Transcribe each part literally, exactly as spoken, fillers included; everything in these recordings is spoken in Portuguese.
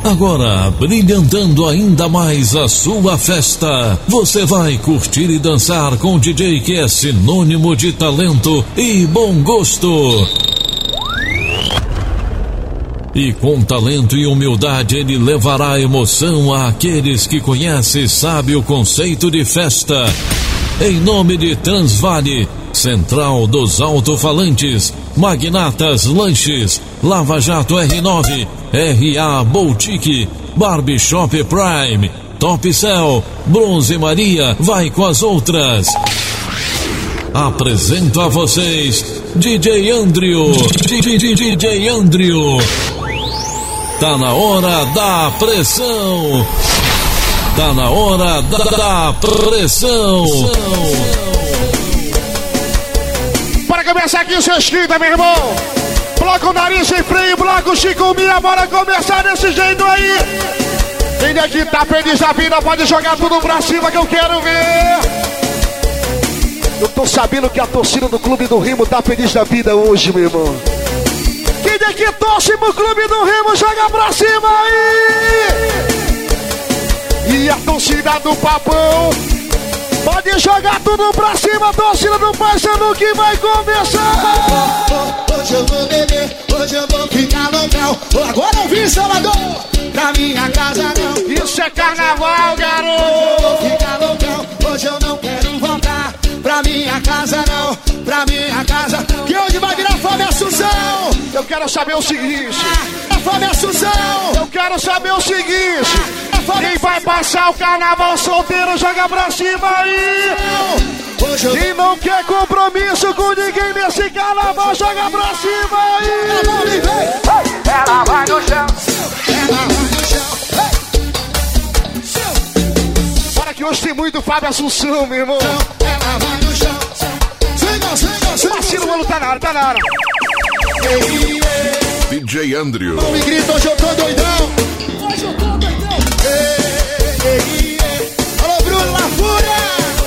Agora, brilhantando ainda mais a sua festa, você vai curtir e dançar com o D J que é sinônimo de talento e bom gosto. E com talento e humildade ele levará emoção àqueles que conhecem e sabem o conceito de festa. Em nome de Transvale, Central dos Alto-Falantes, Magnatas Lanches, Lava Jato R nove, R A Boutique, Barbershop Prime, Top Cell, Bronze Maria, vai com as outras. Apresento a vocês D J Andrew, D J Andrew. Tá na hora da pressão. Tá na hora da, da pressão. Para começar aqui o seu esquina, meu irmão. Bloco nariz sem freio, bloco Chico Minha. Bora começar desse jeito aí. Quem aqui tá feliz da vida pode jogar tudo pra cima que eu quero ver. Eu tô sabendo que a torcida do Clube do Remo tá feliz da vida hoje, meu irmão. Quem aqui torce pro Clube do Remo, joga pra cima aí. E a torcida do Papão pode jogar tudo pra cima. A torcida do Paysandu que vai começar. Hoje eu vou beber, hoje eu vou ficar loucão. Agora eu vim Salvador, pra minha casa não. Isso é carnaval, garoto. Hoje eu vou ficar loucão, hoje eu não quero voltar pra minha casa não, pra minha casa não. Que hoje vai virar Fome Assunção. Eu quero saber o seguinte, é Fome Assunção. Eu quero saber o seguinte, quem vai passar o carnaval solteiro, joga pra cima aí. Quem não quer compromisso com ninguém nesse carnaval, joga pra cima aí. Ela vai no chão, ela vai no chão. Bora que hoje tem muito Fábio Assunção, meu irmão. Ela vai no chão. Siga, siga, siga. Vacilo, mano, tá na hora, tá na hora. D J Andrew. Não me grita, hoje eu tô doidão. Hoje eu tô doidão. Ei, ei, ei. Alô, Bruno La Fúria.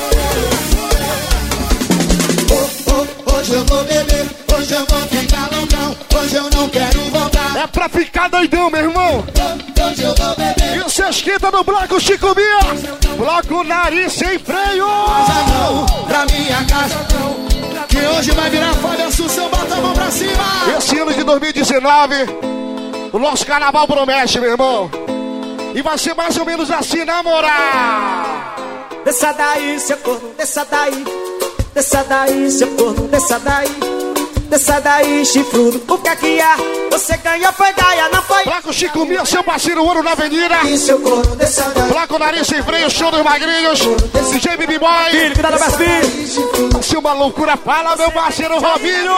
Oh, oh, hoje eu vou beber, hoje eu vou ficar loucão. Hoje eu não quero voltar. É pra ficar doidão, meu irmão. Hoje eu vou beber. E o seu esquenta no bloco Chico Minha. Bloco nariz sem freio. Casa não, pra minha casa não. Que hoje vai virar Fome Assunção, bota a mão pra cima. Esse ano de dois mil e dezenove, o nosso carnaval promete, meu irmão. E vai ser mais ou menos assim, na moral. Desça daí, seu corno, desça daí. Desça daí, seu corno, desça daí. Desça daí, chifrudo, o que é que há? Você ganhou, foi gaia, não foi? Bloco Chico Minha, seu parceiro Ouro na Avenida. E seu corno, desça daí. Bloco Nariz sem freio, show dos magrinhos. D J Baby Boy. Filho, que dá na Bastinho. Vai ser uma loucura, fala meu parceiro Robinho.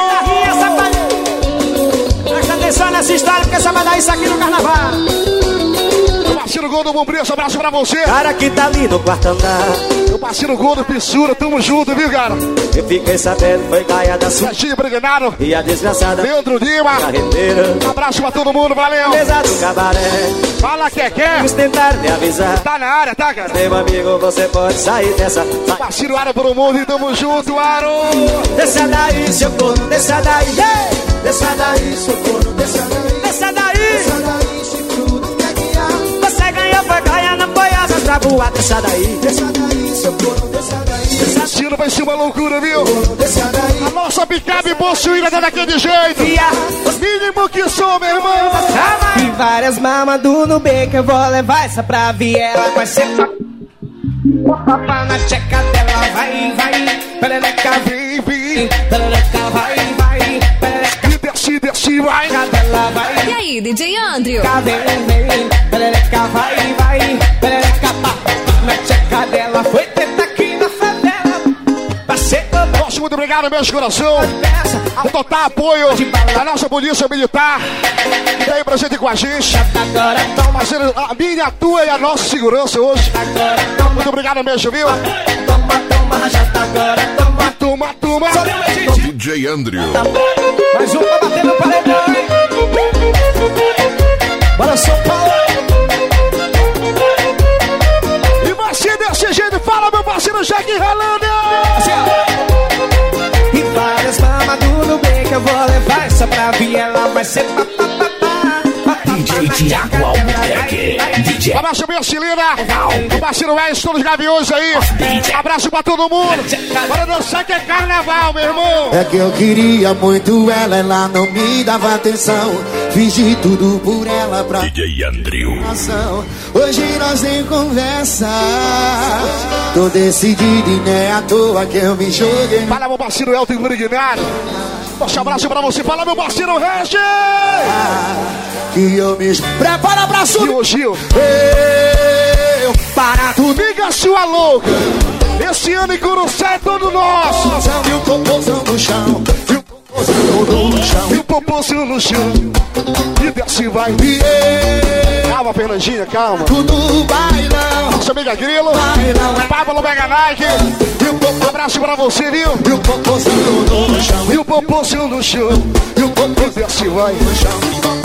Presta atenção nessa história, porque essa vai dar isso aqui no carnaval. Meu parceiro Gol do Bombril, um abraço pra você. Cara que tá ali no quarto andar. Meu parceiro Gol do Fissura, tamo junto, viu, cara? Eu fiquei sabendo, foi gaia da sua. Serginho Breganaro. E a desgraçada Leandro Lima. Carreteira. Um abraço pra todo mundo, valeu. Mesa do cabaré. Fala que quer. Eles tentaram me avisar. Tá na área, tá, cara? Meu amigo, você pode sair dessa. Meu parceiro Aro pro mundo e tamo junto, Aro. Desça daí, seu corno, desça daí. Yeah! Desça daí, seu corno, desça daí. Desça daí. Desça daí, chifrudo, o que é que há? Você ganhou, foi gaia, não foi asas pra voar. Desça daí. Desça daí, seu corno, desça daí. Esse ano vai ser uma loucura, viu? Desça daí. A nossa picape possuída tá daquele jeito. Os mínimo que sou, meu irmão. E várias mamas do Nubank, eu vou levar essa pra Viela. Vai ser papá na tcheca dela, vai, vai. Perereca, Vem, vem. perereca, vai, vai. Perereca E desce, desce, vai. dela, vai. E aí, D J Andrew? Vem, vem. Perereca, vai, vai. Perereca, pá. Na tcheca dela, foi tenta aqui na favela. Vai ser Nossa, muito obrigado, meus coração. O total apoio da nossa polícia militar. Que tá aí presente com a gente. agora, toma, Fazendo a minha, a tua e a nossa segurança hoje. agora, toma, Muito obrigado mesmo, viu? toma, toma, já tá agora, toma. Turma, turma. D J Andrew. Mais um pra bater no paredão, hein? Bora, São Paulo! E vai ser desse jeito. Fala, meu parceiro Jack Ralando. E várias mamas do Nubank, eu vou levar essa pra Viela. Vai ser papapá. D J Thiago Albuquerque. Abraço, minha Cilina. O parceiro Wes, todos os gaviões aí. Abraço pra todo mundo. Bora dançar que é carnaval, meu irmão. É que eu queria muito ela, ela não me dava atenção. Fiz de tudo por ela pra D J Andrew. Hoje nós nem conversa. Tô decidido e nem à toa que eu me joguei. Fala, meu parceiro Elton Brignário. Forte abraço pra você. Fala, meu parceiro Regis. Que eu me... Prepara pra subir. Gil, Gil. Eu para tudo. Liga sua louca. Esse ano em Curuçá é todo nosso. E o popozão no chão. E o popozão no chão. E o popozão no chão. E desce vai. E calma, Fernandinha, calma. Tudo bailão. Nossa amiga Grilo. Bailão. Pablo Mega Nike. Um abraço pra você, viu? E o popozão no chão. E o popozão no chão. E o popozão desce vai. no chão.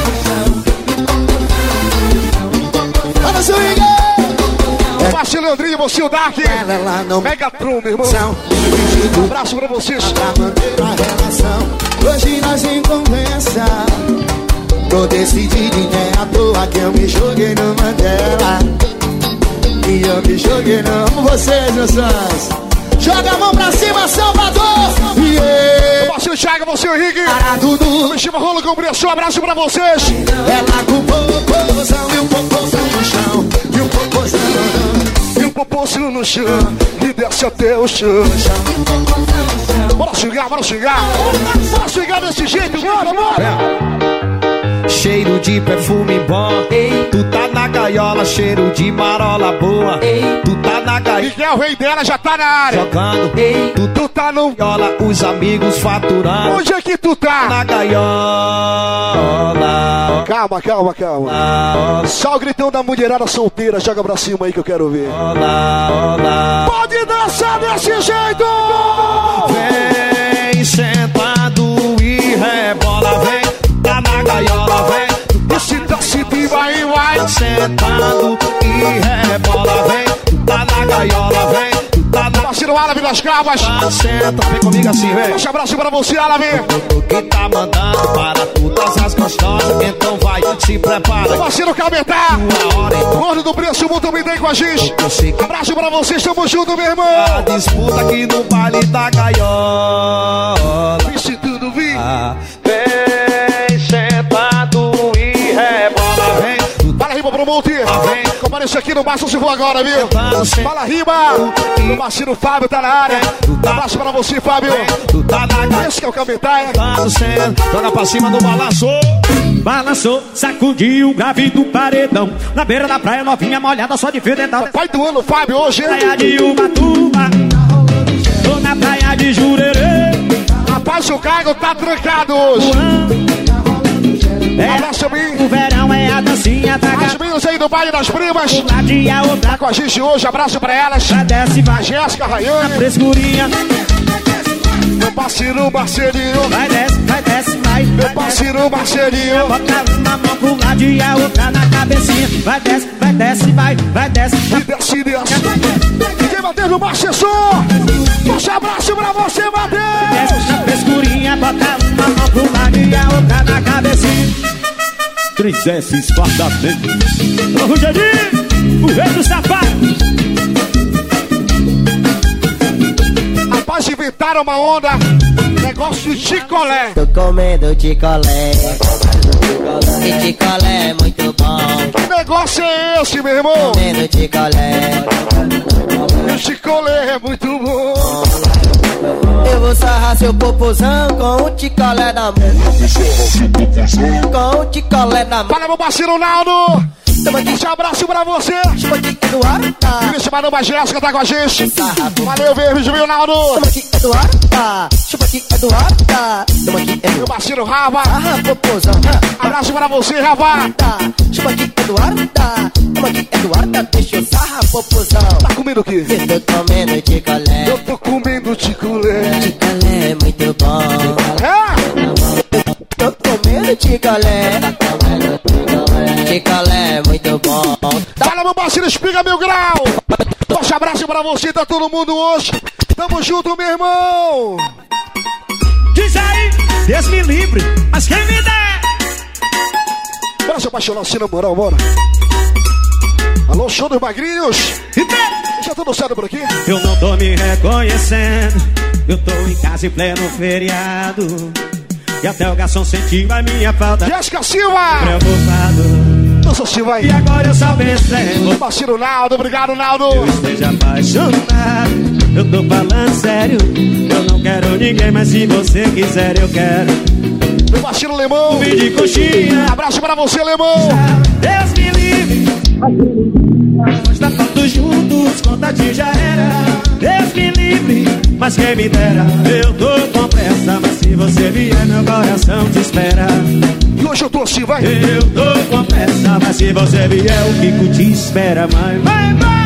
Olha só, o Márcio Leandrinho, você o Dark. Megatron, meu irmão. Um abraço pra vocês. Pra manter a relação. Hoje nós em conversa. Tô decidido e nem à toa que eu me joguei no Mandela. E eu me joguei no... Amo vocês, meus sons. Joga a mão pra cima, Salvador. Yeah. O Márcio Thiago, você o Henrique. Para tudo. Me chama Rolo Compressor, abraço pra vocês. Ela com o popozão e o popozão no chão. E o popozão e o popozão no chão. E desce até o chão. Bora xingar, bora xingar. Bora xingar desse jeito, bora, bora. Cheiro de perfume bom. Ei. Tu tá na gaiola, cheiro de marola boa. Ei. Tu tá na gaiola. Miguel, o rei dela, já tá na área. Jogando. Ei. Tu, tu tá no gaiola, os amigos faturando. Onde é que tu tá? Na gaiola. Calma, calma, calma. Olá. Só o gritão da mulherada solteira. Joga pra cima aí que eu quero ver. Olá, olá. Pode dançar desse jeito. Vem sentado e rebola, vem. Tá na gaiola, vem. Esse desce, vai, vai. Sentado e rebola, vem. Tá na gaiola, vem. Tá na... Parceiro Árabe das Cravas. Tá, senta, vem comigo assim, vem. Um abraço pra você, Árabe. Que tá mandando para todas as gostosas. Então vai, se prepara. Parceiro Cabetar. Gordo do preço, muito bem com a gente. Um abraço pra vocês, tamo junto, meu irmão. A disputa aqui no baile da gaiola. Vixe, tudo vi. Ah, vem sentado e rebola, vem. Fala, Riba Promote. Vem. Compareça aqui no Márcio Silva agora, viu? Fala, Riba. O parceiro Fábio tá na área. Um abraço pra você, Fábio. Esse que é o Cabetar, é? Joga pra cima do balanço. Balançou, sacudiu o grave do paredão. Na beira da praia, novinha molhada, só de fedendal. Pai do ano, Fábio, hoje, hein? Praia de Ubatuba, tô na praia de Jurerê. Rapaz, o Caio tá trancado hoje. É, abraço, bem. O verão é a dancinha da As meninas aí do baile das primas. Uma dia outra. Tá com a gente hoje, abraço pra elas. Vai desce, vai. Jéssica, A Rayane. frescurinha. Meu parceiro, Marcelinho. Vai desce, vai desce, vai. Meu parceiro, Marcelinho. Bota uma mão pro lado e a outra na cabecinha. Vai desce, vai desce, vai. Vai desce, E desce, desce. Quem bateu no Marcessor? Um abraço pra você, Matheus. desce na frescurinha. Bota uma mão pro lado e a outra na cabecinha. Três S esfartamento. Ô Rogerinho, o rei do sapato. Rapaz, inventaram uma onda. Negócio de chicolé. Tô comendo ticolé. E ticolé é muito bom. Que negócio é esse, meu irmão? Comendo ticolé. O chicolé é muito bom. Eu vou sarrar seu popozão com o ticolé na mão. Com o ticolé na mão. Fala, meu parceiro Naldo. Tamo aqui, Um abraço pra você. chupa aqui, Eduardo. Filho de Maramba Jéssica tá com a gente. Valeu, Verde, viu, Naldo? Tamo aqui, Eduardo. Chupa aqui, Eduardo. Tamo aqui, Meu Eduardo. parceiro Rava. Ah, popozão. Abraço pra você, Rava. Chupa aqui, Eduardo. Tamo aqui, Eduardo. Deixa eu sarrar popozão. Tá comendo o quê? Eu tô comendo ticolé. Eu tô comendo chicolé. Ticolé é muito bom. É? Tô comendo ticolé. Ticolé é muito bom. Fala, meu parceiro, espiga mil grau. Forte abraço pra você, tá todo mundo hoje. Tamo junto, meu irmão. Diz aí, Deus me livre, mas quem me der? Bora se apaixonar assim na moral, bora. Alô, show dos magrinhos. Já tudo certo por aqui? Eu não tô me reconhecendo. Eu tô em casa em pleno feriado. E até o garçom sentiu a minha falta. Jéssica Silva! Preocupado. Nossa Silva aí. E agora eu só pensei. Parceiro Naldo, obrigado Naldo. Eu esteja apaixonado. Eu tô falando sério. Eu não quero ninguém, mas se você quiser eu quero. Meu parceiro Lemão. Um de coxinha. Abraço pra você, Lemão. Deus me livre. Nós tá todos juntos, contatinho já era. Deus me livre, mas quem me dera. Eu tô com pressa, mas se você vier meu coração te espera. E hoje eu tô assim, vai. Eu tô com pressa, mas se você vier o Kiko te espera. Vai, vai, vai.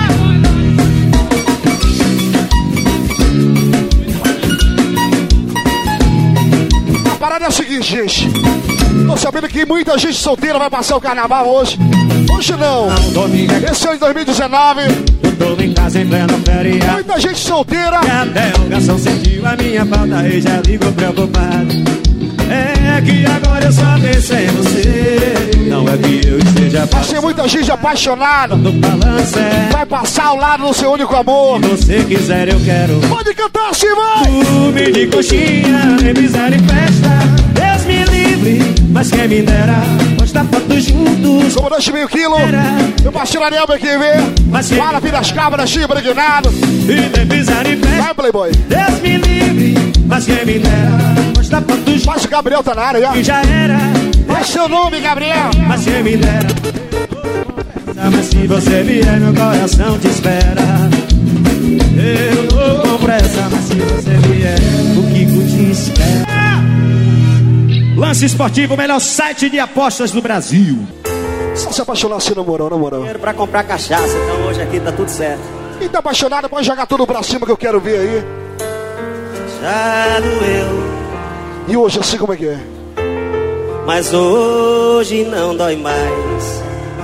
A parada é a seguinte, gente. Tô sabendo que muita gente solteira vai passar o carnaval hoje. Hoje não. Esse ano de dois mil e dezenove. Eu tô em casa em pleno feriado. Muita gente solteira. E até o garçom sentiu a minha falta e já ligou preocupado. É que agora eu só pensei em você. Não é que eu esteja Vai ser muita gente apaixonada. Tô falando sério. Vai passar ao lado do seu único amor. Se você quiser eu quero. Pode cantar assim, vai. Clube de coxinha, revisar em festa. Deus me livre, mas quem me dera. Nós tá todos juntos. Comandante meio quilo. Meu parceiro Ariel aqui, vê. Fala, Piracicaba, Chibra, Guinado. E revisar em festa. Vai, Playboy. Deus me livre, mas quem me dera. Nós tá todos juntos. Mas o Gabriel tá na área, já. E já era. Qual é seu nome, Gabriel? Mas quem me dera. Mas se você vier, meu coração te espera. Eu tô com pressa, mas se você vier, o Kiko te espera. Lance Esportivo, o melhor site de apostas do Brasil. Só se apaixonar assim, na moral, na moral. Dinheiro pra comprar cachaça, então hoje aqui tá tudo certo. Quem tá apaixonado pode jogar tudo pra cima que eu quero ver aí. Já doeu, E hoje, assim como é que é? mas hoje não dói mais.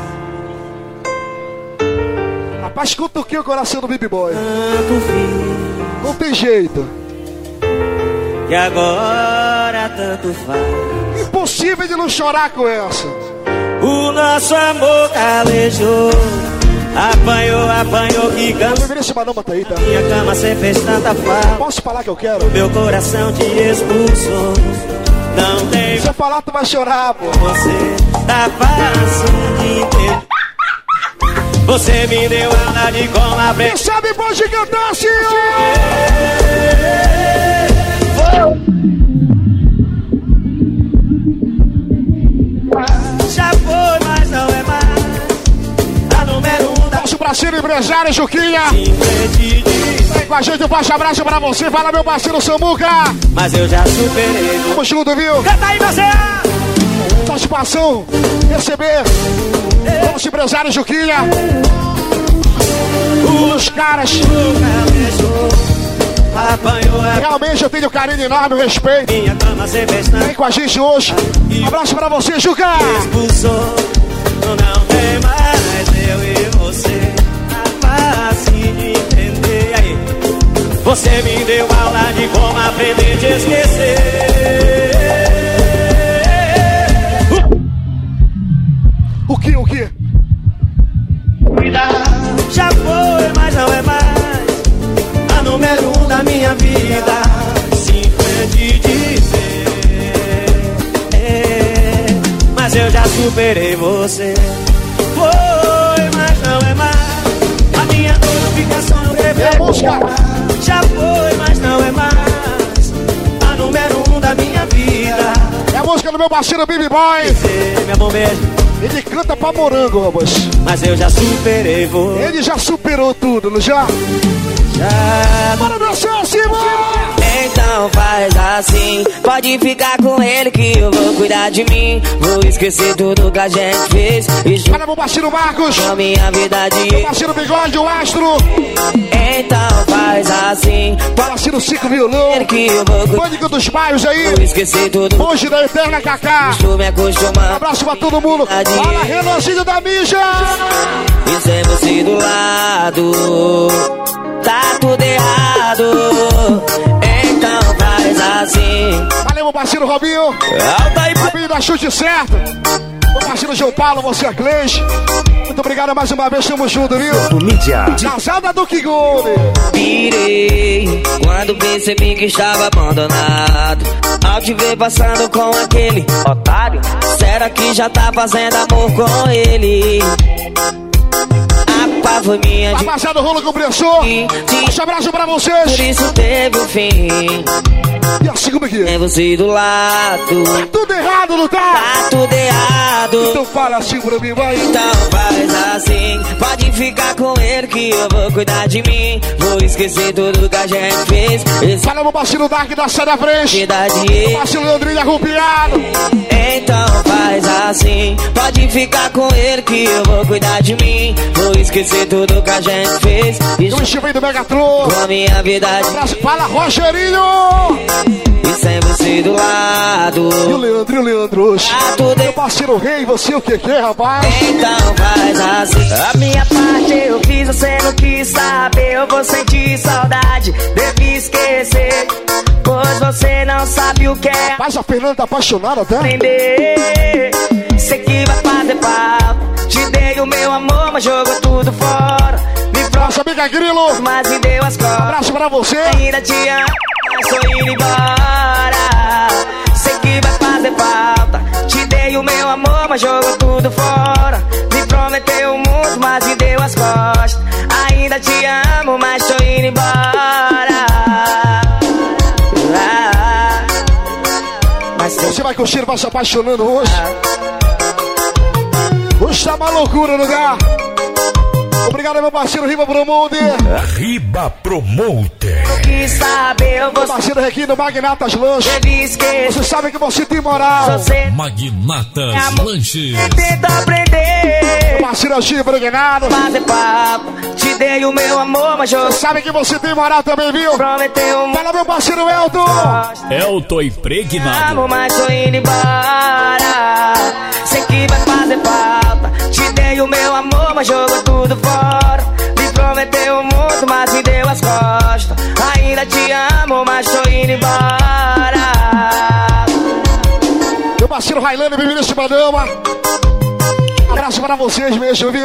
Rapaz, cutuquei o coração do Baby Boy. Tanto fiz Não tem jeito. que agora tanto faz. Impossível de não chorar com essa. O nosso amor calejou, apanhou, apanhou que Eu cansou. virei esse manoma tá aí, tá? Minha cama cê fez tanta falta. Posso falar que eu quero? Meu coração te expulsou. Não tem Se eu falar, tu vai chorar, pô. você, tá fácil de entender. Você me deu aula de como Quem aprender. sabe pode cantar assim, Já foi, mas não é mais a número um da Nosso parceiro empresário, Juquinha. frente. Vem com a gente, um forte abraço pra você. Fala, meu parceiro Samuca. Mas eu já superei. Tamo junto, viu? Canta aí, você! Satisfação receber nosso empresário Juquinha. Os caras. Apanhou a Realmente eu tenho carinho enorme, respeito. minha cama, cê fez tanto. Vem com a gente hoje. Um abraço pra você, Juca. Expulsou. Não tem mais eu e você. Tá fácil de entender. Aí, você me deu aula de como aprender a te esquecer. O que, o que? Já foi, mas não é mais a número um da minha vida. Simplesmente dizer é, mas eu já superei você. Foi, mas não é mais a minha notificação eu É a música. Já foi, mas não é mais a número um da minha vida. É a música do meu parceiro Baby Boy. Você me amou mesmo, Ele canta pra morango, rapaz. mas eu já superei você. Ele já superou tudo, não já? Já. Bora dançar, Simão! Então faz assim, pode ficar com ele que eu vou cuidar de mim. Vou esquecer tudo que a gente fez e junto Olha meu parceiro Marcos. com a minha vida Meu de. parceiro Bigode, o Astro. Então faz assim, pode Parceiro Cico Violão. ser que eu vou cuidar. Pânico dos bairros aí. Vou esquecer tudo, Hoje da Eterna Kaká. estou me acostumando. Abraço pra todo mundo. Fala, Renanzinho da Mija. E sem você do lado, tá tudo errado. Então faz assim. Valeu, meu parceiro Robinho. Robinho da Chute Certo. Meu parceiro João Paulo, você é Cleixe. Muito obrigado mais uma vez, tamo junto, viu? Mídia. Casada do Kigone. Pirei quando percebi que estava abandonado. Ao te ver passando com aquele otário, será que já tá fazendo amor com ele? A pá foi minha. Tá passado o rolo compressor. Um abraço pra vocês. Por isso teve o fim. E assim como é que é? É você do lado. Tá tudo errado, não tá? Tá tudo errado. Então fala assim pra mim, vai. Então faz assim. Pode ficar com ele que eu vou cuidar de mim. Vou esquecer tudo que a gente fez. Esse fala meu parceiro Dark da Sai da Frente. Meu parceiro Leandrinho Arrupiado. Então faz assim. Pode ficar com ele que eu vou cuidar de mim. Vou esquecer tudo que a gente fez. E o Estivei do Megatron. Com a minha vida. Fala, Rogerinho. E sem você do lado. E o Leandro, e o Leandro. Tá tudo... Meu parceiro Rei, você o que que, rapaz? Então faz assim. A minha parte eu fiz, você não quis saber. Eu vou sentir saudade, devi esquecer. Pois você não sabe o que é. Mas a Fernanda tá apaixonada até. Aprender. Sei que vai fazer papo. Te dei o meu amor, mas jogou tudo fora. Me nossa amiga Grilo. Mas me deu as costas. Um abraço pra você. Ainda te amo, mas tô indo embora. Sei que vai fazer falta. Te dei o meu amor, mas jogou tudo fora. Me prometeu o mundo, mas me deu as costas. Ainda te amo, mas tô indo embora. Ah, mas você vai curtir, vai se apaixonando hoje. Hoje tá uma loucura no lugar. Obrigado, meu parceiro Riba Promoter. Riba Promoter. Que sabe, eu vou... Meu parceiro Requino Magnatas Lanches. Você sabe que você tem moral. Você... Magnatas Lanches. Tenta aprender. Meu parceiro Agir Pregnado. Fazer papo. Te dei o meu amor, mas eu... Você sabe que você tem moral também, viu? Prometeu um... Fala, meu parceiro Elton. Elton Impregnado. Amo, mas tô indo embora. Sei que vai fazer falta. Te dei o meu amor, mas jogou tudo fora. Me prometeu o mundo, mas me deu as costas. Ainda te amo, mas tô indo embora. Meu parceiro Railane, bem-vindo, Madama. Abraço para vocês mesmo, viu?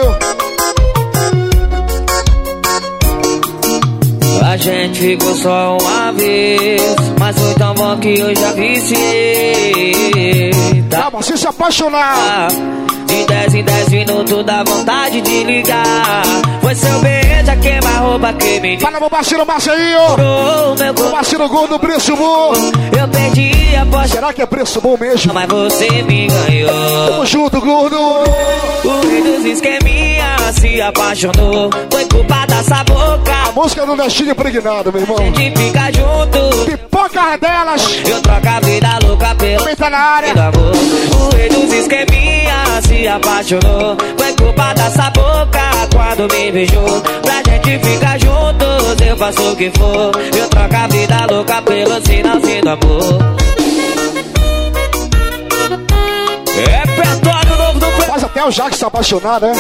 A gente ficou só uma vez, mas foi tão bom que eu já viciei. Tá, você se apaixonar. De dez em dez minutos dá vontade de ligar. Foi seu beijo a queima-roupa que me... Fala, meu parceiro Marcelinho. Oh, meu, meu parceiro gordo, preço bom. Eu perdi a voz. Será que é preço bom mesmo? Mas você me ganhou. Tamo junto, gordo. O rei dos esqueminha se apaixonou. Foi culpa dessa boca. A música do Nestinho Impregnado, meu irmão. A gente fica junto. Pipoca delas. Eu troco a vida louca pelo... Também tá na área. O rei dos esqueminha se apaixonou. Foi culpa dessa boca quando me beijou. Pra gente ficar juntos, eu faço o que for. Eu troco a vida louca pelo sinalzinho do amor. É repertório novo do... Mas até o Jack se apaixonar, né?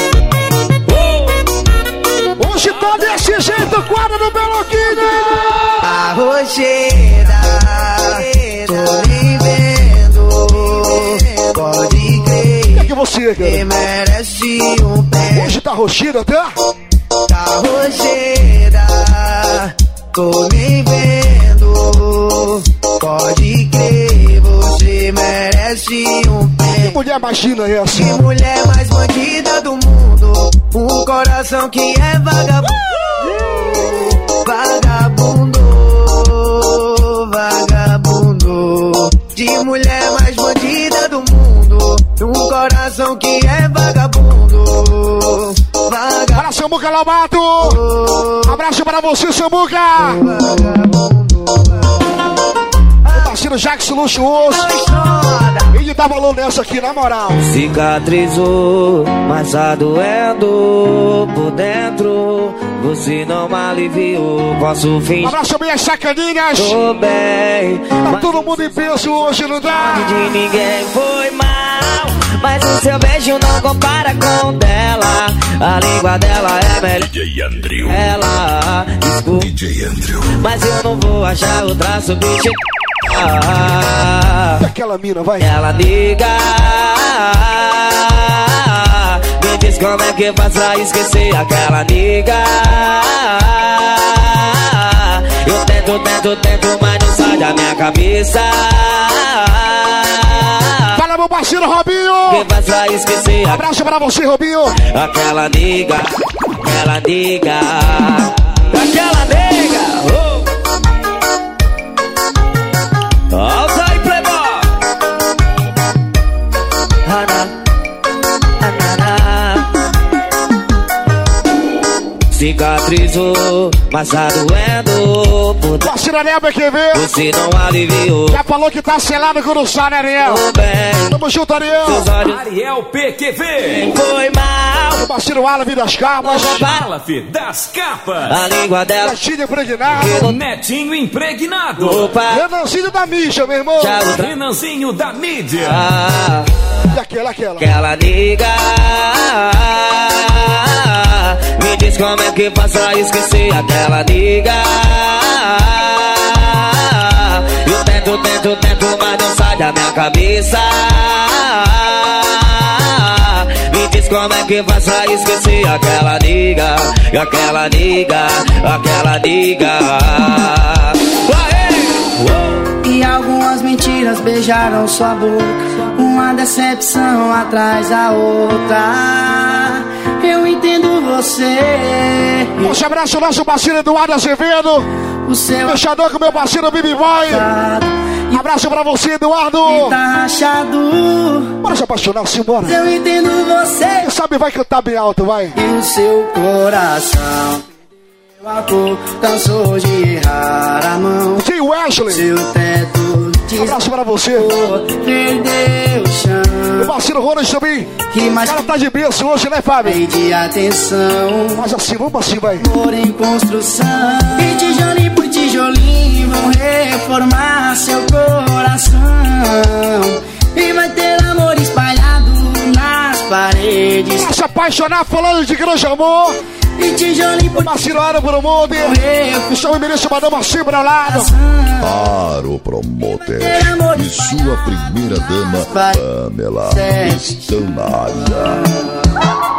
Oh. Hoje tá desse jeito, quadro do Beloquinho. A rocheira, tô lhe vendo. Pode crer. O que é que você, cara? Quem merece um pé. Hoje tá roxida, tá? Tá rocheira, tô lhe vendo. Pode crer, você merece um pé. Que mulher imagina essa? Que mulher mais bandida do mundo. Um coração que é vagabundo. Vagabundo, vagabundo. De mulher mais bandida do mundo. Um coração que é vagabundo. Vagabundo. Para Samuca Lobato. Abraço para você, Samuca. Meu parceiro Jackson Luxuoso. Ele dá valor nessa aqui, na moral. Cicatrizou, mas tá doendo por dentro. Você não me aliviou, posso fingir. Abraço minhas sacaninhas. Tô bem. Tá todo mundo em peso hoje, não dá? De ninguém foi mal, mas o seu beijo não compara com o dela. A língua dela é melhor. D J Andrew. Ela, desculpa. D J Andrew. Mas eu não vou achar outra substituta. Aquela mina, vai. Aquela nega. Me diz como é que faz pra esquecer aquela nega. Eu tento, tento, tento, mas não sai da minha cabeça. Fala, meu parceiro Robinho. Que faz pra esquecer. Abraço pra você, Robinho. Aquela nega, aquela nega, aquela nega. Oh. Alta aí, playboy. Ana, ana, cicatrizou, mas tá doendo. Parceiro Ariel, que vê. Você não aliviou. Já falou que tá selado com o sol, né, Ariel? Bem, tamo junto, Ariel. Ariel P Q V. Foi mal. O parceiro Aleph das capas. Aleph das capas. A língua dela. Netinho impregnado. Netinho impregnado. Opa. Renanzinho da mídia, meu irmão. Renanzinho da mídia. Ah, e aquela, aquela. Aquela nega. Me diz como é que faz pra esquecer aquela nega. Eu tento, tento, tento, mas não sai da minha cabeça. Me diz como é que faz pra esquecer aquela nega. Aquela nega, aquela nega. E algumas mentiras beijaram sua boca, uma decepção atrás da outra. Eu entendo você. Um abraço, nosso parceiro Eduardo Azevedo. O seu fechador com meu parceiro Bibi Boy. Um abraço pra você, Eduardo. Tá rachado. Bora se apaixonar, simbora. Eu entendo você. Quem sabe vai cantar bem alto, vai. E o seu coração a cor, cansou de errar a mão. Sim, Wesley. Seu teto um abraço pra você. Perdeu o chão. Meu parceiro Ronald também. Que mais o cara tá de berço hoje, né, Fábio? De atenção. Mas assim, vamos assim, vai. Amor em construção. E tijolinho por tijolinho vão reformar seu coração. E vai ter amor espalhado nas paredes. Vai se apaixonar falando de grande amor. E tijolinho por parceiro Aro Promoter. Estão em Ministro Madama assim pra lado. Aro Promoter e sua primeira dama, Pamela, estão na área.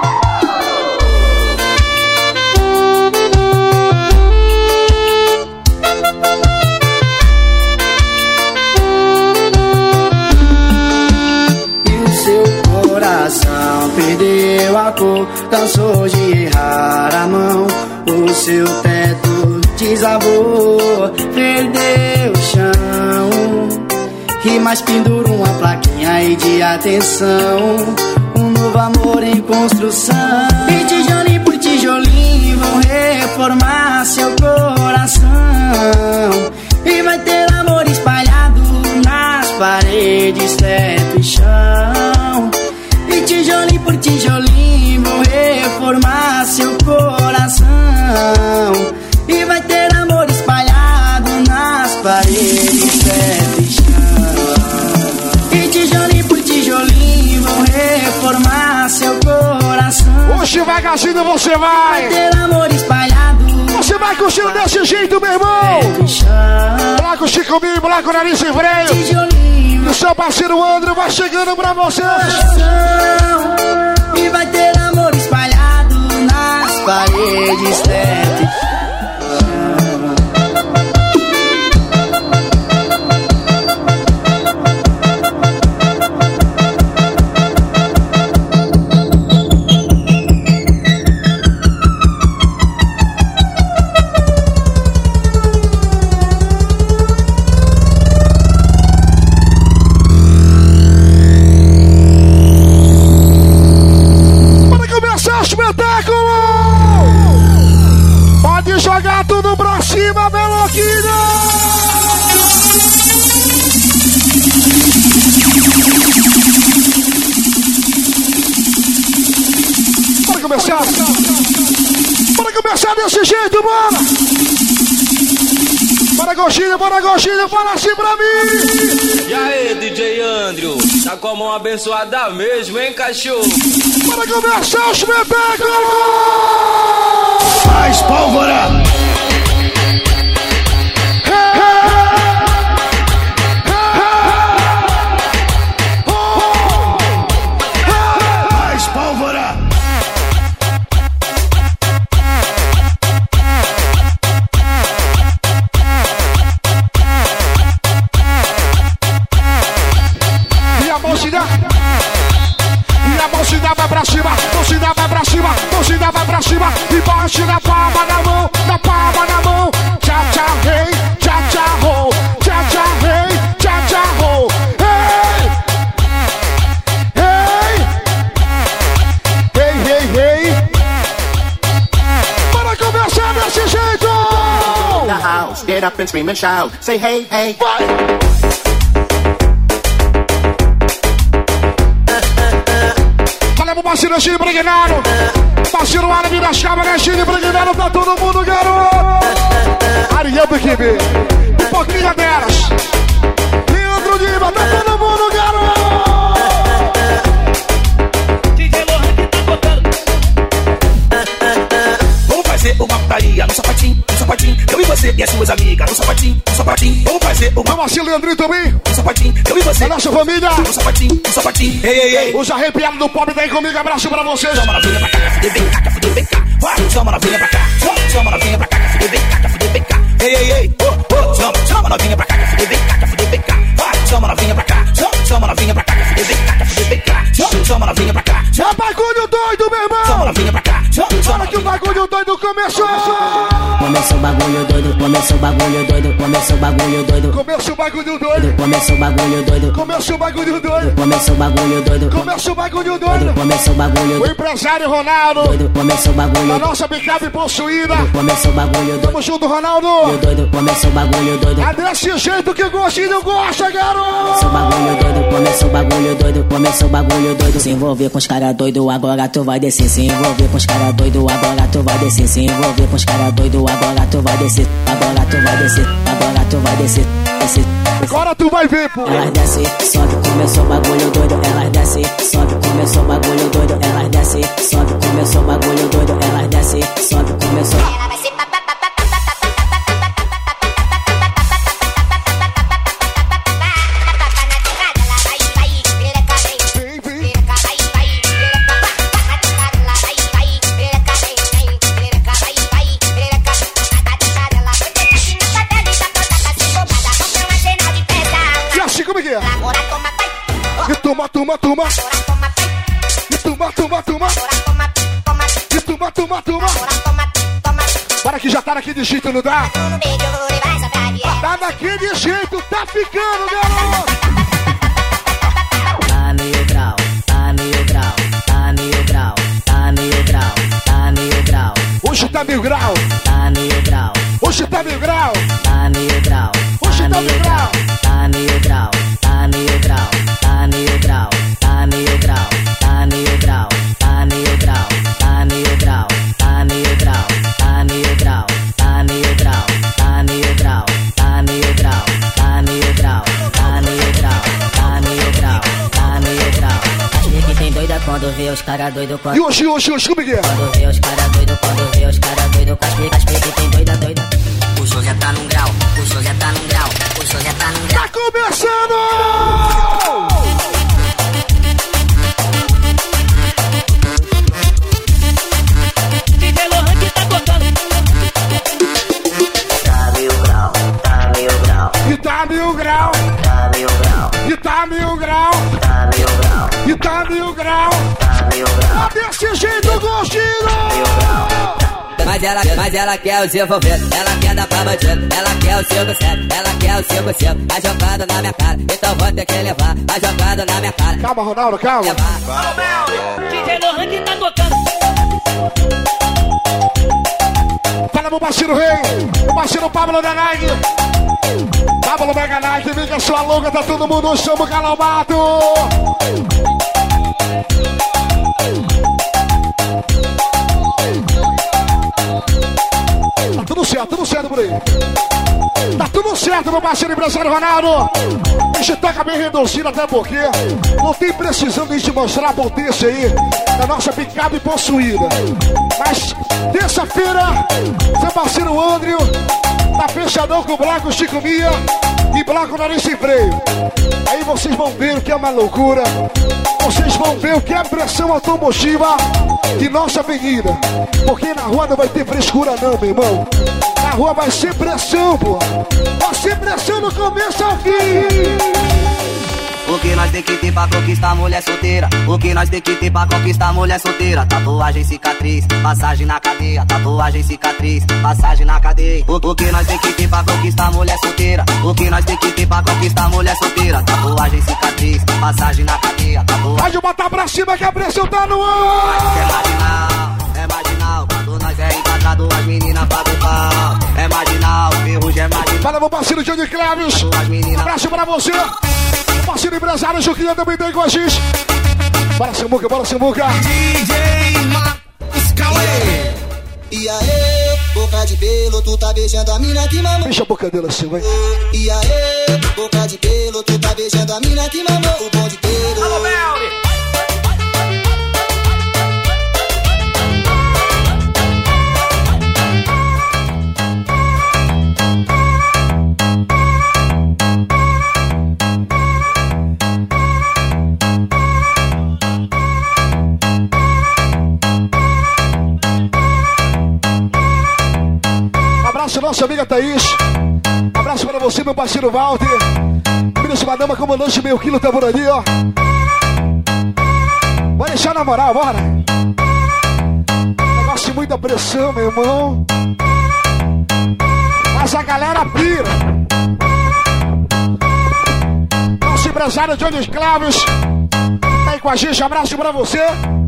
Perdeu a cor, cansou de errar a mão. O seu teto desabou, perdeu o chão. E mais pendura uma plaquinha aí de atenção. Um novo amor em construção. E tijolinho por tijolinho vão reformar seu coração. E vai ter amor espalhado nas paredes, teto e chão. E tijolinho por tijolinho vão reformar seu coração. E vai ter amor espalhado nas paredes, teto e chão. E tijolinho por tijolinho vão reformar seu coração. Hoje devagarzinho você vai. Vai ter amor espalhado. Você vai curtindo desse jeito, meu irmão. Bloco Chico Mim, bloco Nariz Sem Freio. Tijolinho. E o seu parceiro André vai chegando pra vocês. E vai ter amor espalhado nas paredes, teto. Pode jogar tudo pra cima, Meloquinho! Bora começar! Bora começar desse jeito, bora! Bora, Gostinho, bora, Gostinho, fala assim pra mim! E aí, D J Andrew, tá com a mão abençoada mesmo, hein, cachorro? Bora começar o espetáculo! Mais pólvora! torcida. E a torcida vai pra cima, torcida vai pra cima, torcida vai pra cima. E bate na palma na mão, na palma na mão. Tchá, tchá, rei, tchá, tchá, ho. Tchá, tchá, rei, tchá, tchá, ho. Ei! Ei! Ei, ei, ei! Para começar desse jeito! The house, get up and scream and shout. Say hey, hey. Vai! Valeu, parceiro Chile Brignano. Parceiro árabe das câmeras, Chile Brignano pra todo mundo, garoto. Ariel do Kibe. Um pouquinho delas. Leandro Diva, tá todo mundo, garoto. D J Lohan que tá botando. Vamos fazer uma putaria no sapatinho, no sapatinho. Eu e você e as suas amigas no sapatinho, no sapatinho. Vamos fazer uma. Vamos assim, Leandrinho também. No sapatinho, eu e você. A nossa família. No sapatinho, no sapatinho. Ei, ei, ei. Os arrepiados do pop daí comigo, abraço pra vocês. Chama novinha pra cá, fuder vem cá, fuder vem cá. Vai, chama novinha pra cá. Chama novinha pra cá, fuder vem cá, fuder vem cá. Ei, ei, ei. Oh, oh, chama, chama novinha pra cá, fuder vem cá, fuder vem cá. Vai, chama novinha pra cá. Chama novinha pra cá, fuder vem cá, fuder vem cá. Chama novinha pra cá. É bagulho doido, meu irmão. Chama novinha pra cá. Olha que o bagulho doido começou. Começou o bagulho doido, começou o bagulho doido, começou o bagulho doido. Começou o bagulho doido. Começou o bagulho doido. Começou o bagulho doido. Começou o bagulho doido. Começou o bagulho doido. Começou o bagulho doido. O empresário Ronaldo. Doido. Começou o bagulho. A nossa picape possuída. Começou o bagulho doido. Tamo junto, Ronaldo. Doido. Começou o bagulho doido. É desse jeito que o gostinho gosta, garoto. Começou o bagulho doido. Começou o bagulho doido. Começou o bagulho doido. Se envolver com os caras doido, agora tu vai descer. Se envolver com os caras doido, agora tu vai descer. Se envolver com os caras doido, agora tu vai descer. Agora tu vai descer. Agora tu vai descer. Descer. Agora tu vai ver, pô. Elas desce, sobe, começou o bagulho doido. Elas desce, sobe, começou o bagulho doido. Elas desce, sobe, começou o bagulho doido. Elas desce, sobe, começou. Ela vai ser Toma, toma, toma. E toma, toma, toma. E toma, toma, toma. Para que já tá naquele jeito, não dá? Tá naquele jeito, tá ficando, garoto. Tá mil grau, tá mil grau, tá mil grau, tá mil grau, tá mil grau. Hoje tá mil grau. Tá mil grau. Hoje tá mil grau. Tá mil grau. Hoje tá mil grau. Tá mil grau. Tá mil grau. Tá mil grau, tá mil grau, tá mil grau, tá mil grau, tá mil grau, tá mil grau, tá mil grau, tá mil grau, tá mil grau, tá mil grau, tá mil grau, tá mil grau, tá mil grau, tá mil grau. As pique tem doida quando vê os cara doido quando. E hoje, hoje, hoje, como é que é? Quando vê os cara doido, quando vê os cara doido com as pique, as pique tem doida doida. O show já tá num grau, o show já tá num grau, o show já tá num grau. Tá começando! Tá mil grau, tá mil grau, e tá mil grau, tá mil grau, e tá mil grau, tá mil grau, tá desse jeito, gostinho! Mas ela, mas ela quer o seu envolvido, ela quer dar pra bandido, ela quer o cinco sete, ela quer o cinco cinco, tá jogando na minha cara, então vou ter que levar, tá jogando na minha cara. Calma, Ronaldo, calma. D J Lohan que tá tocando. Fala meu parceiro Rei, meu parceiro Pablo da Nike. Pablo Mega Nike, vem com a sua louca, tá todo mundo, chama o Calamato. Tá tudo certo, tudo certo por aí. Tá tudo certo, meu parceiro empresário Ronaldo. A gente toca bem reduzido, até porque não tem precisão de te mostrar a potência aí da nossa picape possuída. Mas terça-feira, seu parceiro Andrew tá fechadão com o bloco Chico Mia e bloco Nariz Sem Freio. Aí vocês vão ver o que é uma loucura. Vocês vão ver o que é pressão automotiva de nossa avenida. Porque na rua não vai ter frescura não, meu irmão. Na rua vai ser pressão, pô. Vai ser pressão do começo ao fim. O que nós tem que ter pra conquistar mulher solteira? O que nós tem que ter pra conquistar mulher solteira? Tatuagem, cicatriz, passagem na cadeia. Tatuagem, cicatriz, passagem na cadeia. O, o que nós tem que ter pra conquistar mulher solteira? O que nós tem que ter pra conquistar mulher solteira? Tatuagem, cicatriz, passagem na cadeia. Tatuagem. Pode botar pra cima que a pressão tá no ar. É marginal, é marginal. Quando nós é enquadrado, as meninas pagam pau. É marginal, ferrugem é marginal. Fala, meu parceiro Johnny Cleves. Abraço pra você. O parceiro empresário Juquinha também tem com a gente. Bora, Samuca, bora, Samuca. D J Marcos Cauê. E aí, boca de pelo, tu tá beijando a mina que mamou. Deixa a boca dela assim, vai. E aí, boca de pelo, tu tá beijando a mina que mamou o bom de pelo. Alô, Melly! Abraço, nossa amiga Thaís. Abraço para você, meu parceiro Walter. Ministro Madama, comandante meio quilo, tá por ali, ó. Vai deixar na moral, bora. Negócio de muita pressão, meu irmão. Mas a galera pira. Nosso empresário Johnny Cláudios tá aí com a gente, abraço pra você.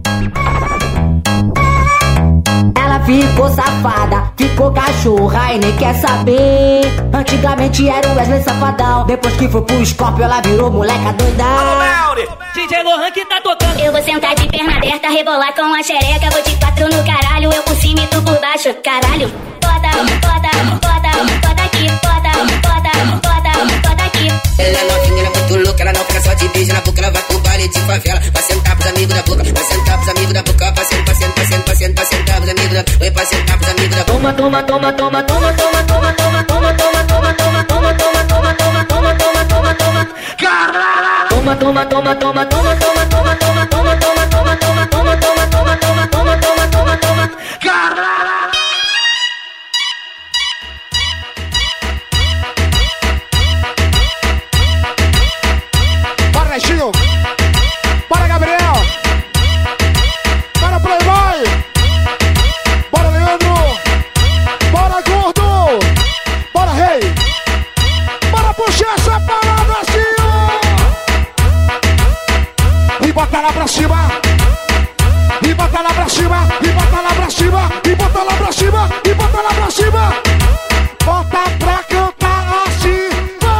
Ela ficou safada, ficou cachorra e nem quer saber. Antigamente era o Wesley Safadão, depois que foi pro Scorpio ela virou moleca doidão. D J Lohan que tá tocando. Eu vou sentar de perna aberta, rebolar com a xereca. Vou de quatro no caralho, eu por cima e tu por baixo. Caralho, bota, bota, bota, bota aqui, bota, bota, bota, bota aqui. Ela é novinha, ela é muito louca, ela não fica só de beijo na boca, ela vai pro baile de favela. Vai sentar pros amigos da boca, vai sentar pros amigos da boca. Vai sentar, vai sentar, vai sentar, vai sentar, vai sentar pros amigos da boca. Vai sentar pros amigos da boca. Toma, toma, toma, toma, toma, toma, toma, toma, toma, toma, toma, toma, toma, toma, toma, toma, toma, toma, toma, toma. Caralho! Toma, toma, toma, toma, toma, toma, toma, toma, toma, toma, toma, toma, toma, toma, toma, toma, toma, toma, toma, toma. Caralho! Bora, Netinho. Bora, Gabriel. Bora, Playboy. Bora, Leandro. Bora, Gordo. Bora, Rei. Bora puxar essa palavra assim, ó. E bota lá pra cima. E bota lá pra cima. E bota lá pra cima. E bota lá pra cima. E bota lá pra cima. Bota pra cantar assim.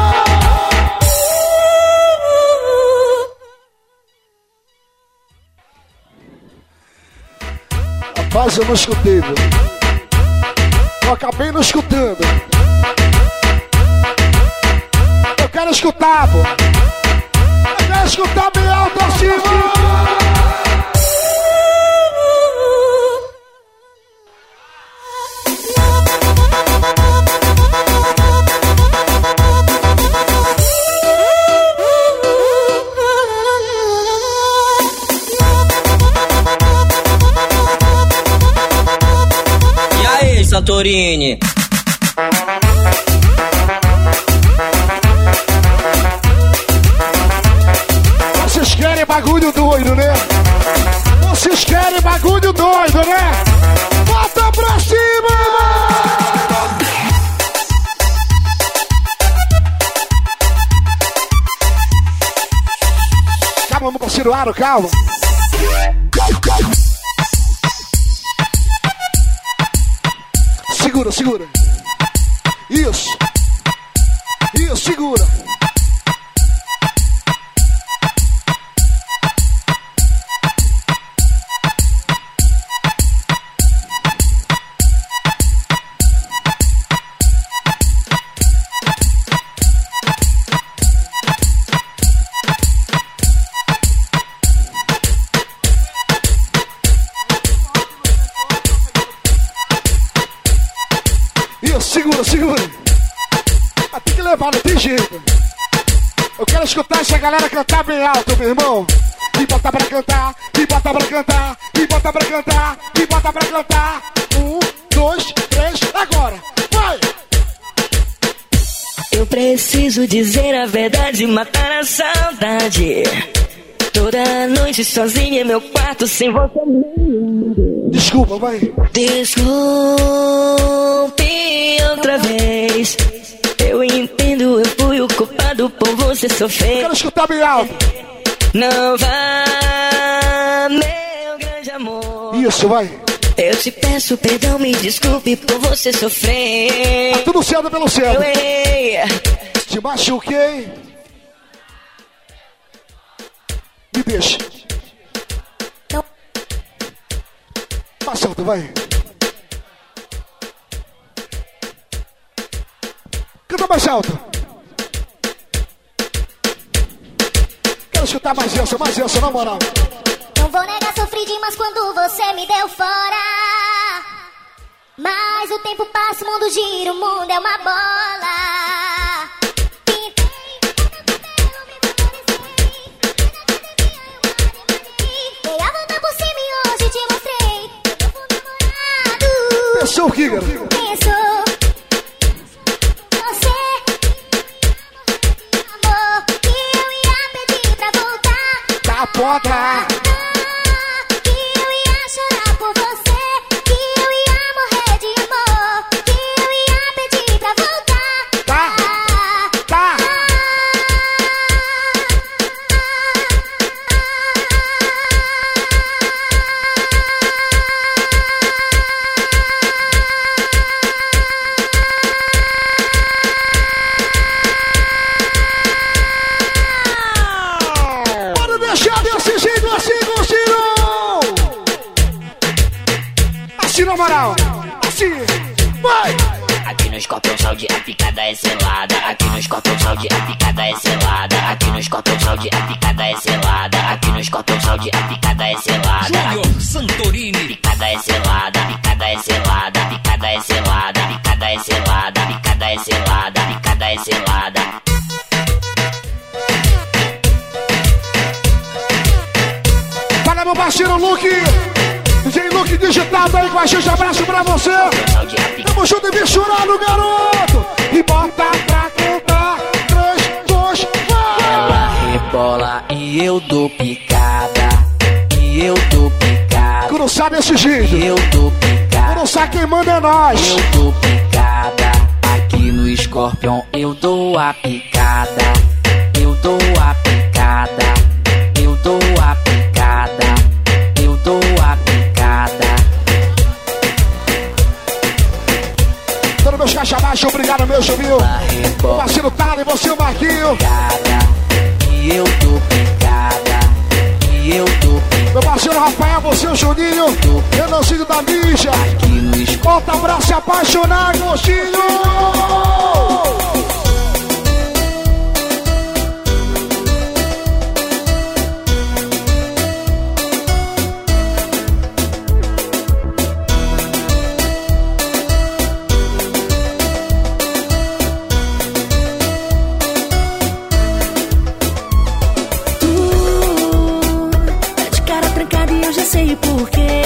Rapaz, eu não escutei, velho. Eu acabei não escutando. Eu quero escutar, pô. Eu quero escutar bem alto assim, Santorini. Vocês querem bagulho doido, né? Vocês querem bagulho doido, né? Bota pra cima! Calma, meu parceiro Aro, calma. Segura, segura. Isso. Isso, segura. Segura, segura. Ah, tem que levar, não tem jeito. Eu quero escutar essa galera cantar bem alto, meu irmão. E bota pra cantar, e bota pra cantar, e bota pra cantar, e bota pra cantar. Um, dois, três, agora. Vai! Eu preciso preciso dizer a verdade, matar a saudade. Toda noite sozinha em meu quarto sem você. Desculpa, vai. Desculpe outra vez. Eu entendo, eu fui o culpado por você sofrer. Quero escutar bem alto. Não vá, meu grande amor. Isso, vai. Eu te peço perdão, me desculpe por você sofrer. Tá tudo certo pelo céu. Eu errei. Te machuquei. Me deixa. Não. Mais alto, vai. Canta mais alto. Quero escutar mais essa, mais essa, na moral. Não vou negar, sofri demais quando você me deu fora. Mas o tempo passa, o mundo gira, o mundo é uma bola. Dei a volta por cima e hoje te mostrei. Eu vou namorado. Pensou o que, cara? Pensou. Você, amor, que eu ia pedir pra voltar. Tá a porta. Moral, assim, vai! Aqui no Scorpion Sound a picada é selada. Aqui no Scorpion Sound a picada é selada. Aqui no Scorpion Sound a picada é selada. Aqui no Scorpion Sound a picada é selada. Júnior Santorini. Picada é selada, picada é selada, picada é selada, picada é selada, picada é selada, picada é selada. Fala, meu parceiro Luke! D J Luke digitado aí com a gente, abraço pra você. Tamo junto e misturado, garoto. E bota pra cantar. três, dois, vai. Ela rebola e eu dou picada. E eu dou picada. Tu não sabe esse jeito. E eu dou picada. Tu não sabe quem manda é nós. Eu dou picada. Aqui no Scorpion eu dou a picada. Eu dou a picada. Eu dou a picada. Eu dou a picada. Todo meus caixa baixo, obrigado meu chuvinho. O parceiro Tala e você o Marquinho. E eu dou picada. E eu dou picada. Meu parceiro Rafael, você o Juninho. Renancinho da Mídia. Volta pra se apaixonar, gostinho. Sei porquê.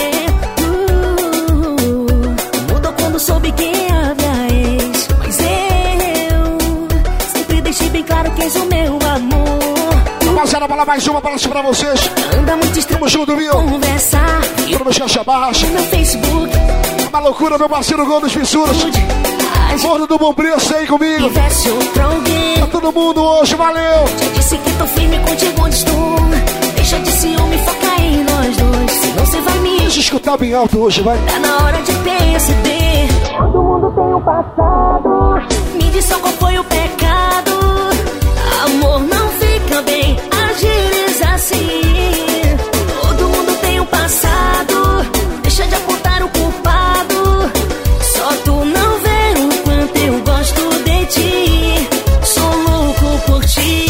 Uh, mudou quando soube que havia ex. Mas eu sempre deixei bem claro que és o meu amor. Rapaziada, bola mais uma para pra vocês. Anda muito estranho. Tamo junto, viu? Conversar. Todo meu caixa baixo. No Facebook. Uma loucura, meu parceiro Gol dos Fissuras. Gordo do Bom Preço aí comigo. Tivesse outro alguém. Pra todo mundo hoje, valeu. Já disse que tô firme contigo onde estou. Deixa de ciúme, foca em nós dois. Senão você vai me... Deixa eu escutar bem alto hoje, vai. Tá na hora de perceber. Todo mundo tem um passado. Me diz só qual foi o pecado. Amor não fica bem, agires assim. Todo mundo tem um passado. Deixa de apontar o culpado. Só tu não vê o quanto eu gosto de ti. Sou louco por ti.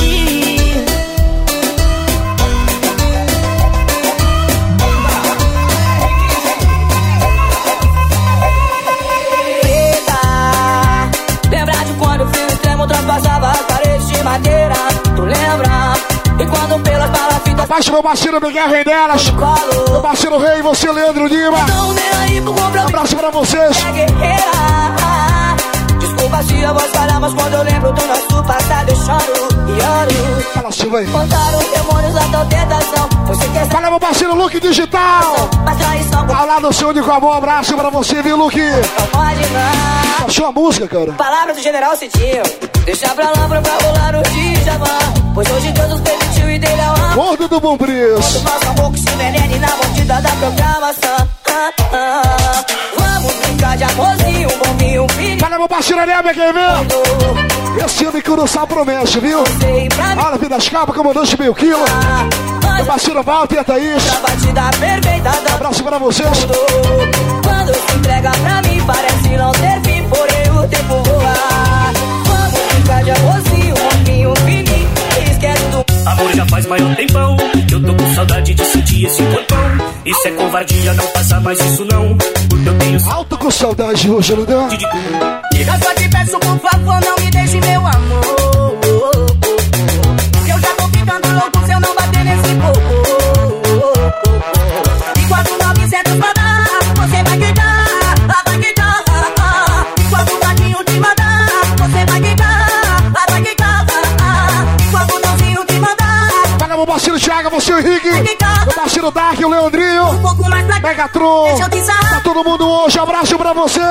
Passava as paredes de madeira, tu lembra? E quando pelas palafitas... Abaixo meu parceiro Miguel Rei delas. Meu parceiro Rei, você Leandro Lima. Um abraço pra vocês. fazia voz falhar, mas quando eu lembro do nosso passado eu choro e oro. Fala, Silva aí. Contaram os demônios da tua tentação. Você quer Fala, meu parceiro Luke Digital. mas traição Ao lado do seu único amor, um abraço pra você, viu, Luke? não pode não. Achou a música, cara? Palavras do general Cidinho. Deixa pra lá pra rolar o Djavan. Pois hoje Deus nos permitiu e dele ao amor. Gordo do Bom Preço. Nosso amor que se envenene na mordida da programação. Ah, ah. Vamos brincar de amorzinho, um bombinho, um filho. Fala, meu parceiro Anébia, quer ver? Esse ano em Curuçá promete, viu? Olha, vida das capas, comandante meio quilo. Meu parceiro Walter e a Thaís. Um abraço pra vocês. Quando se entrega pra mim, parece não ter fim, porém o tempo voa. Vamos brincar de amorzinho, um bombinho, um filho. Esquece do Amor, já faz maior tempão que eu tô com saudade de sentir esse corpão. Isso é covardia, não faça mais isso não. Porque eu tenho alto com saudade hoje, não deu? Eu só te peço, por favor, não me deixe, meu amor. Eu já tô ficando louco se eu não bater nesse corpo. Enquanto novecentos mandar, você vai gritar, vai gritar. Enquanto o gatinho te mandar, você vai gritar, vai gritar. Enquanto o nozinho te mandar. Fala, meu parceiro Thiago, você e o Henrique. Meu parceiro Dark, o Leandrinho. Um pouco mais pra Megatron. Tá todo mundo hoje, abraço pra vocês.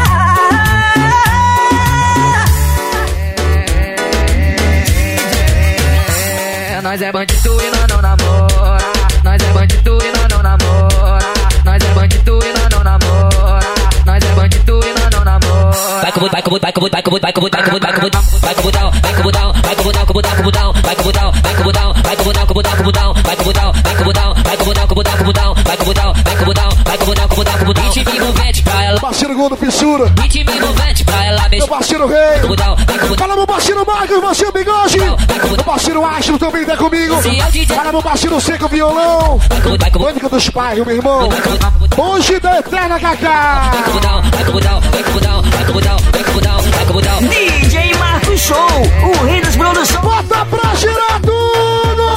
Nós é bandido e nós não namora. Nós é bandido e nós não namora. Nós é bandido e nós não namora. Nós é bandido e nós não namora. Vai como vai como vai como vai como vai como vai como vai como vai como down, vai como down, vai como down, como down, como down, vai como down, vai como down, vai como down, como down, como down, vai como down, vai como down, vai como down, como down, como down, vai como down, vai como down, vai como down, como down, como down. Ritmo envolvente pra ela. Parceiro Gordo Fissura. Ritmo envolvente pra ela, beijo. Meu parceiro Rei. Fala, meu parceiro Marcos, você o Bigode. Meu parceiro Astro também tá comigo. Fala, meu parceiro Seco Violão. Mônica dos Pais, meu irmão. Hoje da Eterna Cacá. Vai como down, vai como down, vai como down, vai como down, vai como down, vai como down. D J Marcos Show, o rei das produções. Bota pra girar tudo!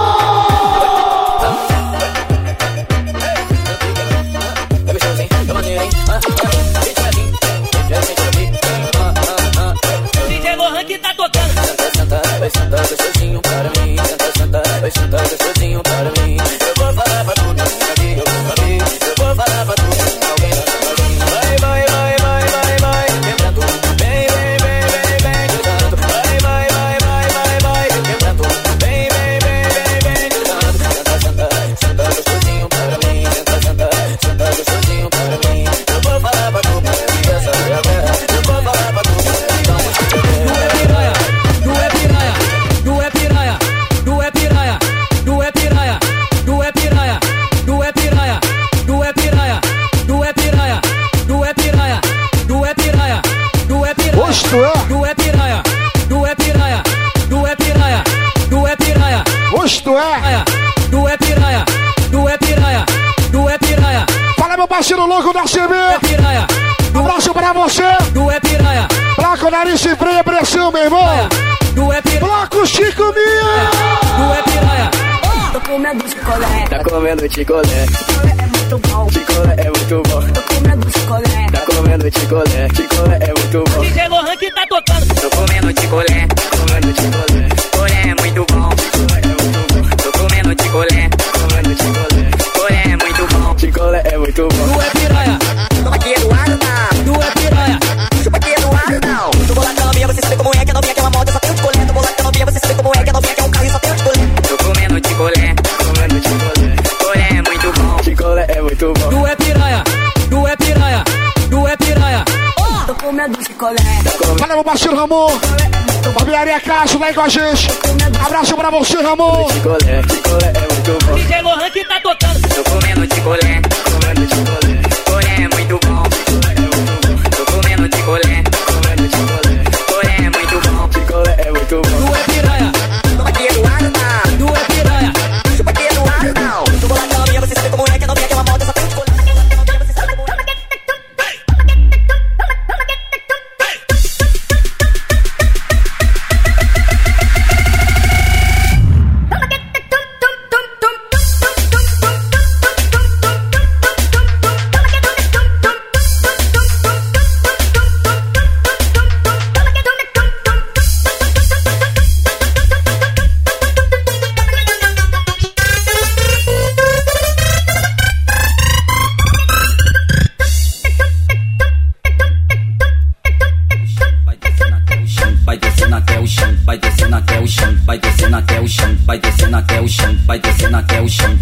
D J Lohan que tá tocando. Vai sentar gostosinho para mim. Senta, senta, vai sentar gostosinho para mim. Eu vou falar pra tudo, aqui, eu vou aqui. Eu vou falar pra tudo, alguém não sabe. Vai, vai, vai, vai, vai, vai. Quebrando, vem, vem, vem, vem, vem. Quebrando, vai, vai, vai, vai, vai, vai. Quebrando, vem, vem, vem, vem, vem. Quebrando, senta, senta, senta gostosinho para mim. Senta, senta, senta gostosinho para mim. Eu vou falar pra tudo, essa é a vera. Eu vou falar pra tudo, então Tu é piranha, tu é piranha, tu é piranha, tu é piranha, tu é piranha, tu é piranha, tu é piranha, tu é piranha, tu é piranha, tu é piranha, tu é piranha, tu é piranha, Hoje tu é, tu é piranha, tu é piranha, tu é piranha, tu é piranha, hoje tu é, tu é piranha, tu é piranha, tu é piranha. Fala, meu parceiro louco da C B. Piranha, abraço pra você. Tu é piranha. Bloco Nariz e Freia Pressão, meu irmão. Tu é piranha. Bloco Chico Minha. Tu é piranha. Tô comendo chocolate. Tá comendo chicolé. Chocolate é muito bom. Chicolé é muito bom. Tô comendo chocolate. Tá comendo chicolé. Chicolé é muito bom. D J Lohan que tá tocando. Tô comendo chicolé. Tô comendo chicolé. Chicolé é muito bom. Chicolé é muito bom. Tô comendo chicolé. Tô comendo chicolé. Chicolé é muito bom. Chicolé é muito bom. Tu é piranha. Toma aqui, Eduardo, não. Tu é piranha. Chupa aqui, Eduardo, não. Tu vou lá com a novinha, você sabe como é que a novinha quer uma moto, só tem um chicolé. Tu vou lá com a novinha, você sabe como é que a novinha quer um carro, só tem um chicolé. Tô comendo chicolé. Tô comendo chicolé. Chicolé é muito bom. Chicolé é muito bom. Tu é piranha. Tu é piranha. Tu é piranha. Tô comendo chocolate. Fala, meu parceiro Ramon. Barbearia Cássio, vem com a gente. Abraço pra você, Ramon. Chicolé, chicolé é muito bom. D J Lohan que tá tocando. Tô comendo chicolé. Tô comendo chicolé. Chicolé é muito bom. Chicolé é muito bom. Tô comendo chicolé. Tô comendo chicolé. Chicolé é muito bom. Chicolé é muito bom. Tu é piranha. Toma aqui, Eduardo, não. Tu é piranha. Chupa aqui, Eduardo, não. Tu vou lá com a novinha, você sabe como é que a novinha quer uma moto, só tem um chicolé.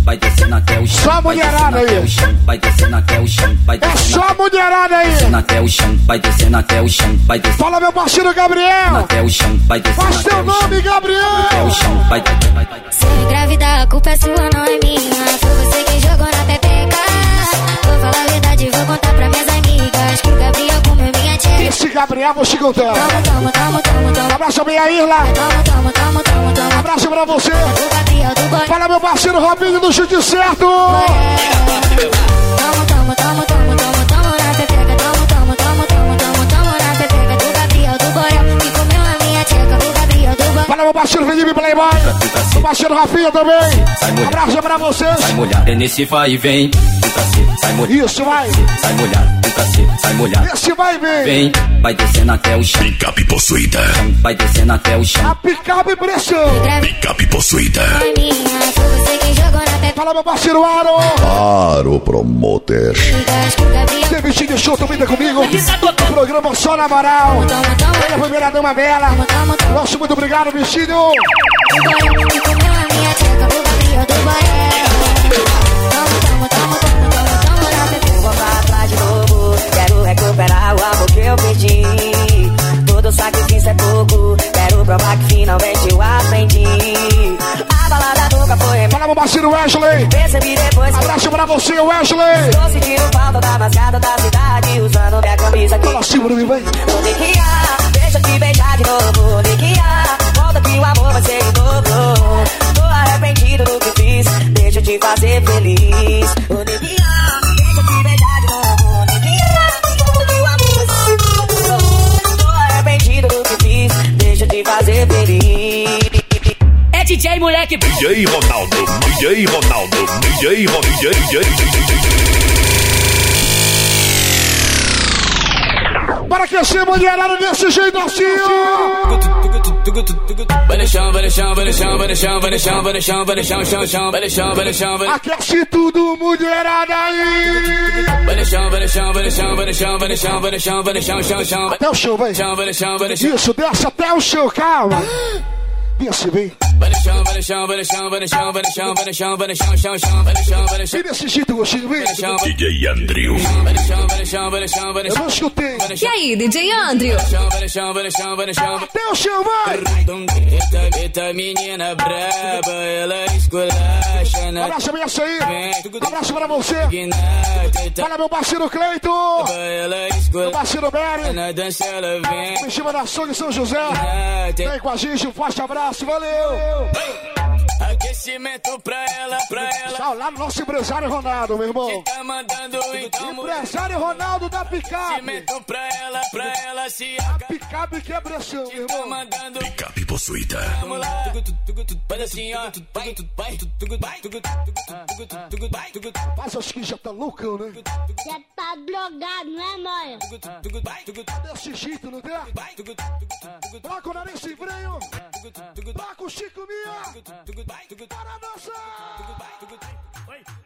vai descendo até o chão. Só mulherada aí. Vai descendo até o chão, vai É só mulherada aí. descendo até o chão, vai descendo até o chão, vai descendo. Fala, meu parceiro Gabriel. Até o chão, vai descendo. Faz teu nome, Gabriel. Até o chão, vai, vai, vai. Se engravidar, a culpa é sua, não é minha. Foi você quem jogou na pepeca. Vou falar a verdade, vou contar pra minhas amigas que o Gabriel comeu minha tcheca. Esse Gabriel, vou te contar. Toma, toma, toma, toma, toma. Abraço bem a Irla. Toma, toma, toma, toma, toma. Abraço pra você. O Gabriel do Boi. Fala, meu parceiro Robinho do Chute Certo. Toma, toma, toma, toma, toma, toma na pepeca. Toma, toma, toma, toma, toma, toma na pepeca. Do Gabriel do Borel, que comeu a minha tcheca. O Gabriel do Boi. Fala, meu parceiro Felipe Playboy. Meu parceiro Rafinha também. Abraço pra vocês. Sai molhar, é nesse vai e vem. Sai molhar. Isso, vai. Sai molhar, sai molhar. Esse vai e vem. Vem, vai descendo até o chão. Picape possuída. Vai descendo até o chão. A picape pressão. Picape possuída. Foi minha, foi você quem jogou na pepeca. Fala, meu parceiro Aro. Aro Promoter. Teve time show também tá comigo. O programa Só na Moral. Olha a primeira dama bela. Nosso muito obrigado, vestido. O Borel, que comeu a minha tcheca. O Gabriel do Borel. Toma, toma, toma, toma, toma, toma na pepeca. Vou voltar atrás de novo. Quero recuperar o amor que eu perdi. Todo sacrifício é pouco. Quero provar que finalmente eu aprendi. A balada nunca foi. Fala, meu parceiro Wesley. Percebi depois. Abraço pra você, Wesley. Estou sentindo falta da mascada da cidade. Usando minha camisa aqui. Fala, Silvio, não vem. Não tem que ir, deixa eu te beijar de novo. Não tem que ir, volta que o amor vai ser em dobro. Tô arrependido do que fiz. Deixa eu te fazer feliz. Não tem que ir, deixa eu te beijar de novo. Não tem que ir, volta que o amor vai ser em dobro. Tô arrependido do que fiz. Deixa eu te fazer feliz. É D J moleque. D J Ronaldo, D J Ronaldo, D J Ronaldo, D J, D J, D J. Para aquecer mulherada desse jeito assim, ó. Vai no chão, vai no chão, vai no chão, vai no chão, vai no chão, vai no chão, vai no chão, chão, chão, vai no chão, vai no chão, vai. Aquece tudo, mulherada aí. Vai no chão, vai no chão, vai no chão, vai no chão, vai no chão, vai no chão, vai no chão, chão, chão. Até o chão, vai. Chão, vai no chão, vai no chão. Isso, desce até o chão, calma. Desce bem. Vai no chão, vai no chão, vai no chão, vai no chão, vai no chão, vai no chão, vai no chão, chão, chão, vai no chão, vai no chão. E desse jeito, gostinho, vem. D J Andrew. Vai no chão, vai no chão, vai no chão, vai no Eu chão. não escutei. E aí, D J Andrew? Vai no chão, vai no chão, vai no chão. Até o chão, vai. Eita, eita menina braba, ela esculacha na... Abraço bem essa aí. Abraço pra você. Fala, meu parceiro Cleiton. Meu parceiro Berry. Na dança ela vem. Em cima da Açougue São José. Vem com a gente, um forte abraço, valeu. Aquecimento pra ela, pra ela. Tá lá no nosso empresário Ronaldo, meu irmão. Tá mandando então. Empresário Ronaldo da picape. Aquecimento pra ela, pra ela se. A picape que é pressão, meu irmão. Mandando. Picape possuída. Vamos lá. Faz assim, ó. Vai, vai, vai. Mas acho que já tá loucão, né? Já tá drogado, né, mãe? Desse jeito, não tem? Toca o nariz sem freio. Toca o Chico Mia. Para dançar.